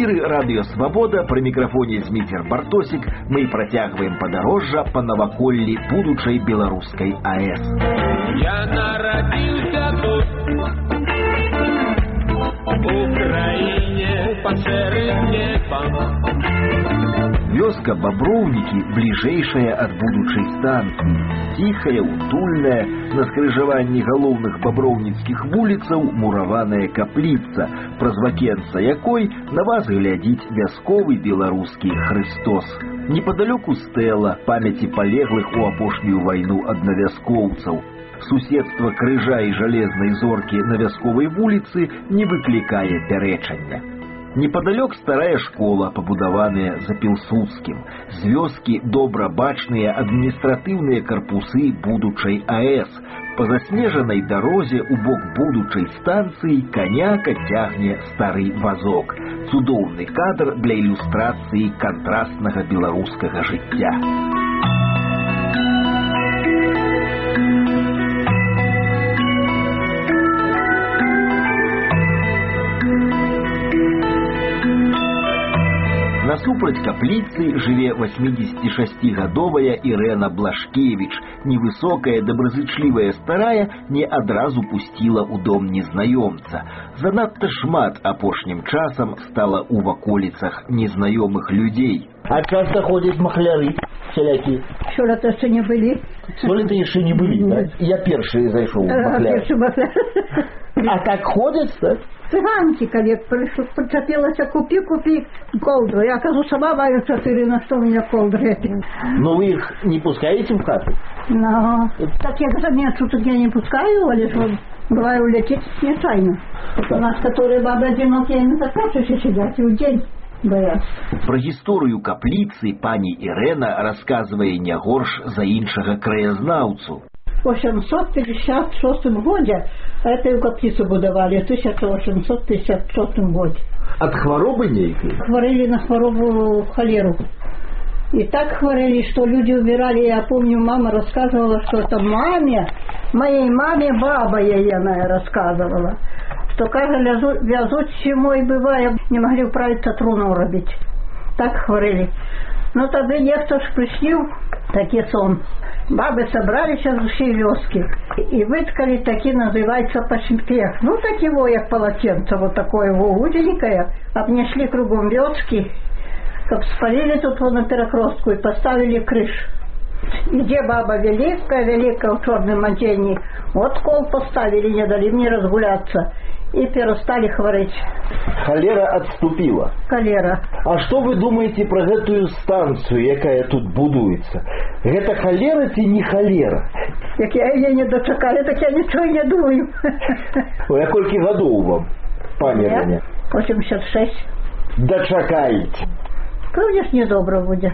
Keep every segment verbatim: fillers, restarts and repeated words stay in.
эфіры Радыё Свабода, пры мікрафоне Зміцер Бартосік. Мы працягваем падарожжа па наваколлі будучай беларускай АЭС. Я нарадзіўся тут, у краіне пад шэрым небам. Вёска Баброўнікі бліжэйшая ад будучай станцыі. Ціхая, утульная, на скрыжаванні галоўных баброўніцкіх вуліцаў мураваная капліца, праз вакенца якой на вас глядзіць вясковы беларускі Хрыстос. Непадалёку стэла памяці палеглых у апошнюю вайну аднавяскоўцаў. Суседства крыжа і жалезнай зоркі на вясковай вуліцы не выклікае пярэчання. Непадалёк старая школа, пабудаваная за Пілсудскім. З вёскі добра бачныя адміністратыўныя карпусы будучай АЭС. Па заснежанай дарозе у бок будучай станцыі каняка цягне стары вазок. Цудоўны кадр для ілюстрацыі кантрастнага беларускага жыцця. Насупраць капліцы жыве васьмідзесяцішасцігадовая Ірэна Блашкевіч. Невысокая, добразычлівая старая не адразу пусціла ў дом незнаёмца. Занадта шмат апошнім часам стала ў ваколіцах незнаёмых людзей. А часто ходят махляры всякие? Сёлета яшчэ не былі. Сёлета яшчэ не былі, да? Я першы зайшоў у махляр. А как ходят, да? Цыганки, калі прычапілася, купі, купі колдру. Я кажу, сама маю чатыры, на што мне колдры? Но вы их не пускаете в хату? Ну, так я за месяц я не пускаю, але ж бываю улететь нечаянно. У нас, которые бабы одинокие, не закачиваются сидят и в день. Боятся. Про гісторыю капліцы пані Ірэна расказвае не горш за іншага краязнаўцу. В восемьсот пятьдесят шестом году эту каплицу будовали, в тысяча восемьсот пятьдесят шестом году. От хворобы нейкой? Хворели на хворобу холеру. И так хворели, что люди умирали. Я помню, мама рассказывала, что это маме, моей маме баба ейная рассказывала, что, кажется, вязут зимой бывая, не могли управиться труну робить. Так хворели. Но тогда некто ж приснил такой сон. Бабы собрались от всей вёски и выткали таки, называется, пашпех. Ну, так его, як полотенце, вот такое его узенькое, обнесли кругом вёски, как спалили тут вон на перекрестку и поставили крыш. И где баба великая, великая в черном одении, вот кол поставили, не дали мне разгуляться. И перестали хворить. Холера отступила. Холера. А что вы думаете про эту станцию, якая тут будуется? Это холера ці не холера? Як я ее не дочекали, так я ничего не думаю. Ой, а кольки годов вам, пані Ірэна? восемьдесят шесть. Дочекаете. Конечно, недобро будет.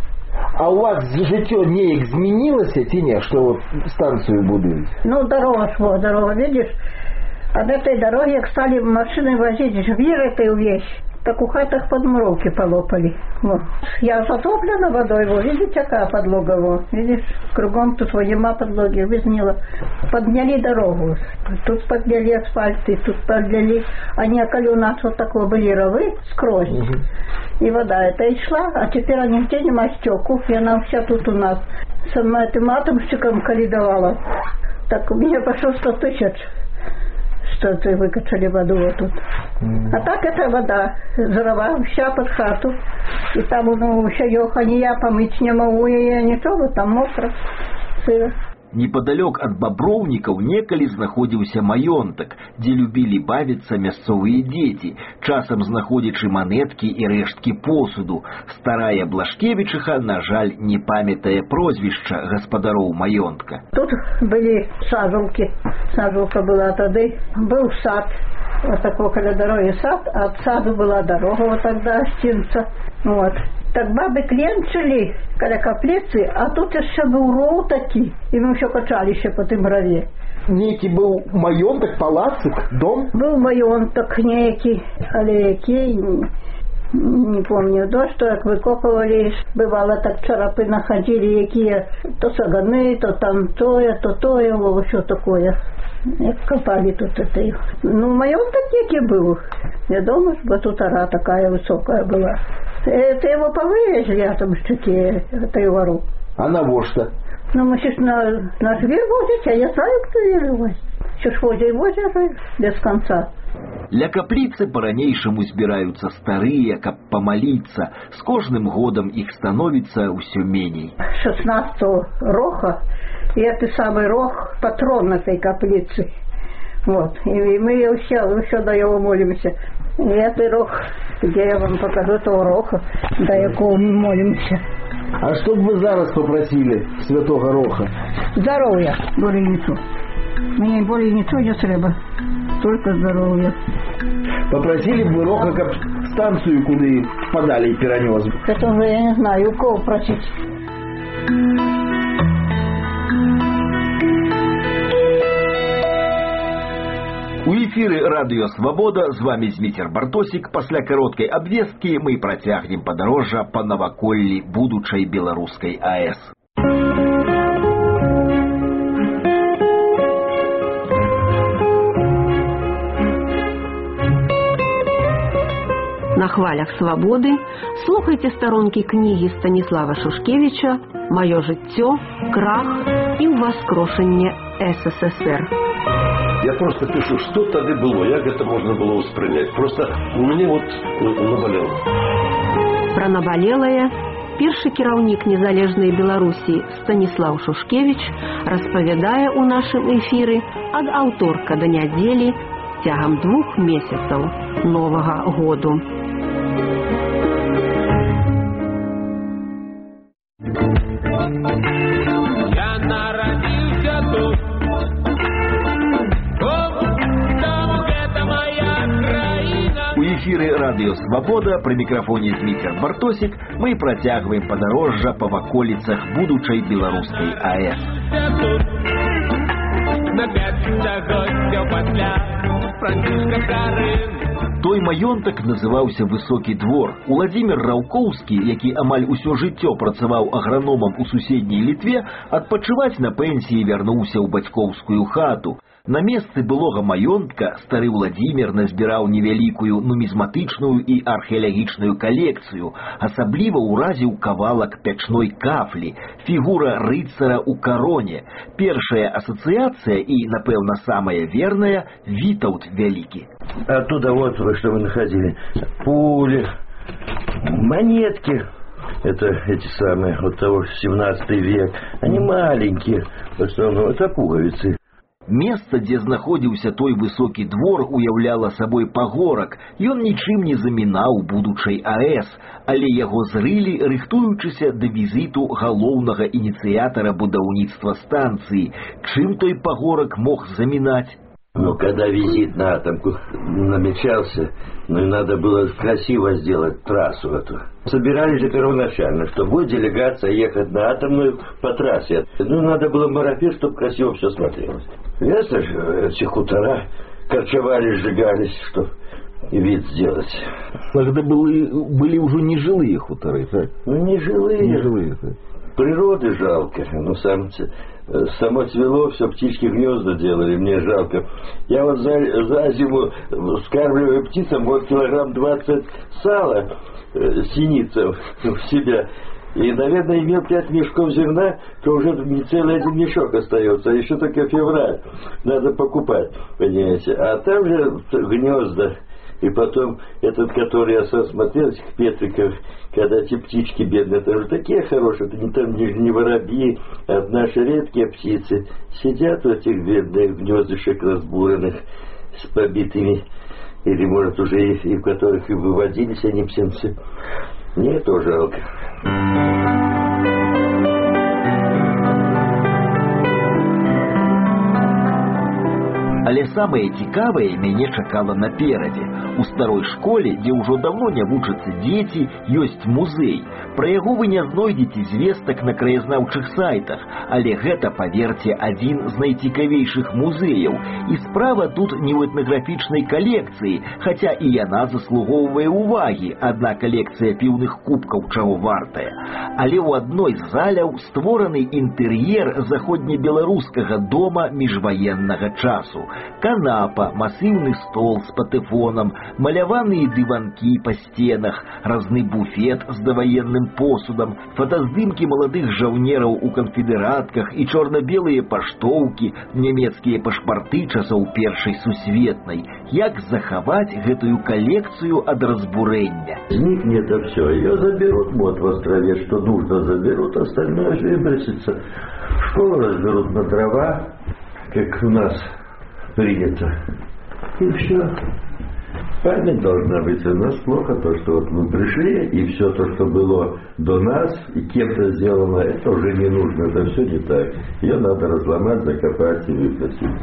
А у вас життя неяк змінилося ці ні, що вот станцию будують? Ну, дорога шла, дорога, видишь? От этой дороги, как стали машины возить, жвир этой вещь, так у хатах подмуровки полопали. Вот. Я затоплена водой, вот, видите, какая подлога, вот, видишь, кругом тут воема подлоги, вызнила. Подняли дорогу, тут подняли асфальт, и тут подняли, они, коли у нас вот такое были ровы, скрозь, угу. И вода эта и шла, а теперь они где нема стеку, и она вся тут у нас. Сама этим атомщиком коли давала, так у меня пошло сто тысяч. Что ты выкачали воду вот тут. Mm. А так это вода жировая, вся под хату. И там, ну, еще ёхани я помыть не могу, я ничего, там мокро, сыро. Непадалёк ад баброўнікаў некалі знаходзіўся маёнтак, дзе любілі бавіцца мясцовыя дзеці, часам знаходзячы манеткі і рэшткі посуду. Старая Блашкевічыха, на жаль, не памятае прозвішча гаспадароў маёнтка. Тут былі сажалкі, сажалка была тады, быў сад, вот такой каля дороги сад, а от саду была дорога вот тогда, гостинца, вот. Так бабы кленчили каля каплицы, а тут еще был роу таки, и мы еще качали еще по тем рове. Некий был маёнтак, палацик, дом? Был маёнтак некий, але який, не помню, да, что як выкопывали, бывало так чарапы находили, якие, то саганы, то там тое, то тое, вот что такое. як копали тут это их. Ну, в моем топнике был. Я дома, что тут ора такая высокая была. Это его повывезли, я там штуки, это его ру. А навошта? Ну, мы сейчас на, на зверь возить, а я знаю, кто зверь возить. Что ж возить, возить без конца. Ля капліцы па-ранейшаму збіраюцца старыя, каб памаліцца. З кожным годам іх становіцца ўсё меней. шестнадцатого роха, и это самый рох, патрон этой каплицы. Вот. И мы все, все до его молимся. И это рох, где я вам покажу этого роха, до якого мы молимся. А что бы вы зараз попросили святого Роха? Здоровья, более ничего. Мне более ничего не треба. Только здоровья. Попросили бы Роха, как станцию, куда подали и перенес. Это уже я не знаю, у кого просить. У эфіры радыё Свабода, з вами Зміцер Бартосік. Пасля кароткай абвесткі мы працягнем падарожжа па наваколлі будучай беларускай АЭС. На хвалях свабоды слухайте сторонки книги Станіслава Шушкевича «Маё жыццё, крах и ўваскрошэнне СССР». Я просто пишу, что тогда было, як это можно было воспринять. Просто мне вот наболело. Про наболелае першы кіраўнік незалежнай Беларусі Станіслав Шушкевич распавядае ў нашым эфіры ад аўторка да нядзелі цягам двух месяцаў новага году. Я народился тут. У эфіры радыё Свабода пры мікрафоне Зміцер Бартосік мы працягваем падарожжа па ваколіцах будучай беларускай АЭС. Той маёнтак называўся Высокі двор. Уладзімір Раўкоўскі, які амаль усё жыццё працаваў аграномам у суседняй Літве, адпачываць на пенсіі вярнуўся ў бацькоўскую хату. На месцы былога маёнтка стары Владзімір назбіраў невялікую нумізматычную і археалагічную калекцыю, асабліва ўразіў кавалак пячной кафлі, фігура рыцара ў кароне. Першая асацыяцыя і, напэўна, самая верная — Вітаўт Вялікі. Оттуда вот вы что вы находили. Пули, монетки. Это эти самые, вот того семнадцатый век. Они маленькие, в основном это пуговицы. Месца, дзе знаходзіўся той высокі двор, уяўляла сабой пагорак. Ён нічым не замінаў будучай АЭС, але яго зрылі, рыхтуючыся да візіту галоўнага ініцыятара будаўніцтва станцыі. Чым той пагорак мог замінаць? Ну, когда визит на атомку намечался, ну, и надо было красиво сделать трассу эту. Собирались же первоначально, что будет делегация ехать на атомную по трассе. Ну, надо было марафет, чтобы красиво все смотрелось. Ясно же, эти хутора корчевали, сжигались, чтобы вид сделать. Тогда были, были уже нежилые хуторы, так? Ну, нежилые. Нежилые, так. Природы жалко. Ну, сам... Само цвело, все птички гнезда делали, мне жалко. Я вот за, за зиму скармливаю птицам вот килограмм двадцать сала, э, синица в себя. И, наверное, имел пять мешков зерна, то уже не целый один мешок остается. А еще только февраль надо покупать, понимаете. А там же гнезда. И потом этот, который я сам смотрел, этих Петриков, когда эти птички бедные, это же такие хорошие, это не, там не, не воробьи, а наши редкие птицы, сидят в этих бедных гнездышек разбуренных, с побитыми, или, может, уже и, и в которых и выводились они птенцы. Мне тоже жалко. Але самае цікавае мяне чакала наперадзе. У старой школе, дзе ўжо даўно не вучацца дзеці, ёсць музей. Пра яго вы не знойдзеце звестак на краязнаўчых сайтах, але гэта, паверце, адзін з найцікавейшых музеяў. І справа тут не ў этнаграфічнай калекцыі, хаця і яна заслугоўвае ўвагі, адна калекцыя піўных кубкаў чаго вартая. Але ў адной з заляў створаны інтэр'ер заходнебеларускага дома міжваеннага часу. Канапа, масыўны стол з патэфонам, маляваныя дыванкі па сценах, разны буфет з даваенным посудам, фотаздымкі маладых жаўнераў у канфедэратках і чорна-белыя паштоўкі, нямецкія пашпарты часоў Першай сусветнай. Як захаваць гэтую калекцыю ад разбурэння? Зникнет-то все. Ее заберут вот в острове, что нужно заберут, остальное выбросится. Школу разберут на дрова, как у нас принято. И все. Память должна быть. У нас плохо то, что вот мы пришли, и все то, что было до нас, и кем-то сделано, это уже не нужно, это все не так. Ее надо разломать, закопать и выбросить.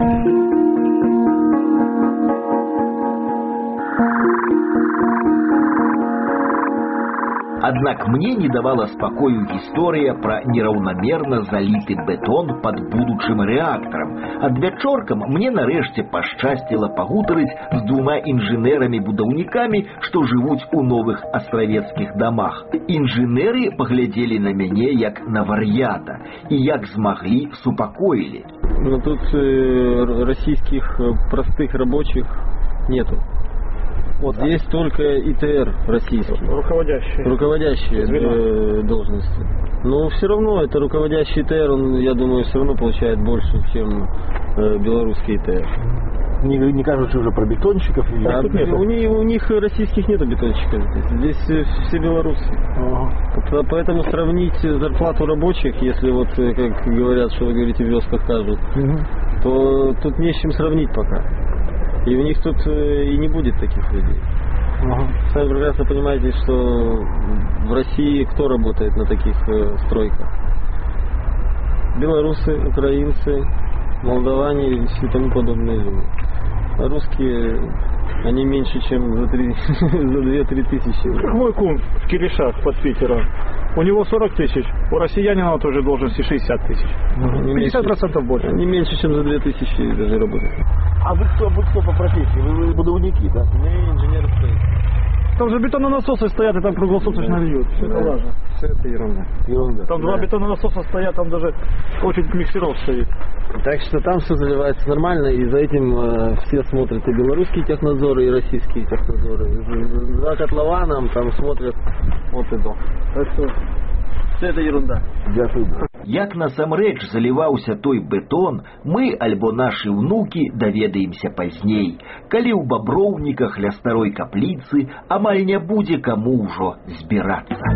Аднак мне не давала спакою гісторыя пра нераўнамерна заліты бетон пад будучым рэактарам. Адвячоркам мне нарэшце пашчасціла пагутарыць з двума інжынерамі-будаўнікамі, што жывуць у новых астравецкіх дамах. Інжынеры паглядзелі на мяне як на вар'ята і як змаглі супакоілі. Но тут э, российских простых рабочих нету. Вот здесь только ИТР российский. Руководящие. Руководящие э, должности. Но все равно это руководящий ИТР, он, я думаю, все равно получает больше, чем э, белорусский ИТР. Не, не кажется уже про бетонщиков? А, у, них, у них российских нету бетонщиков. Здесь, здесь все белорусы. Ага. Поэтому сравнить зарплату рабочих, если вот, как говорят, что вы говорите, в вёсках кажут, угу. то тут не с чем сравнить пока. И у них тут и не будет таких людей. Ага. Сами прекрасно понимаете, что в России кто работает на таких э, стройках? Белорусы, украинцы, молдаване и тому подобные люди. А русские, они меньше, чем за, за две-три тысячи. Как мой кум в Киришах под Питером. У него сорок тысяч, у россиянина тоже должности шестьдесят тысяч. пятьдесят процентов больше. Не меньше, чем за две тысячи даже работают. А вы кто, вы кто по профессии? Вы, вы будовники, да? Мы инженеры строительства. Там же бетононасосы стоят, и там круглосуточно льют. Все это важно. Все это ерунда. ерунда. Там да. два бетононасоса стоят, там даже очень миксеров стоит. Так что там все заливается нормально, и за этим э, все смотрят и белорусские технадзоры, и российские технадзоры. За котлованом там смотрят вот и до. Так что все это ерунда. Дякую. Як насамрэч заліваўся той бетон, мы альбо нашы ўнукі даведаемся пазней, калі ў баброўніках ля старой капліцы амаль не будзе каму ўжо збірацца.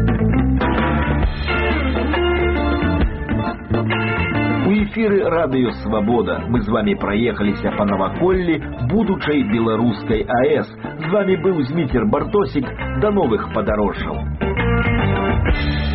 У эфіры радыё Свабода мы з вами праехаліся па наваколлі будучай беларускай АЭС. З вами быў Зміцер Бартосік. До новых падарожжаў.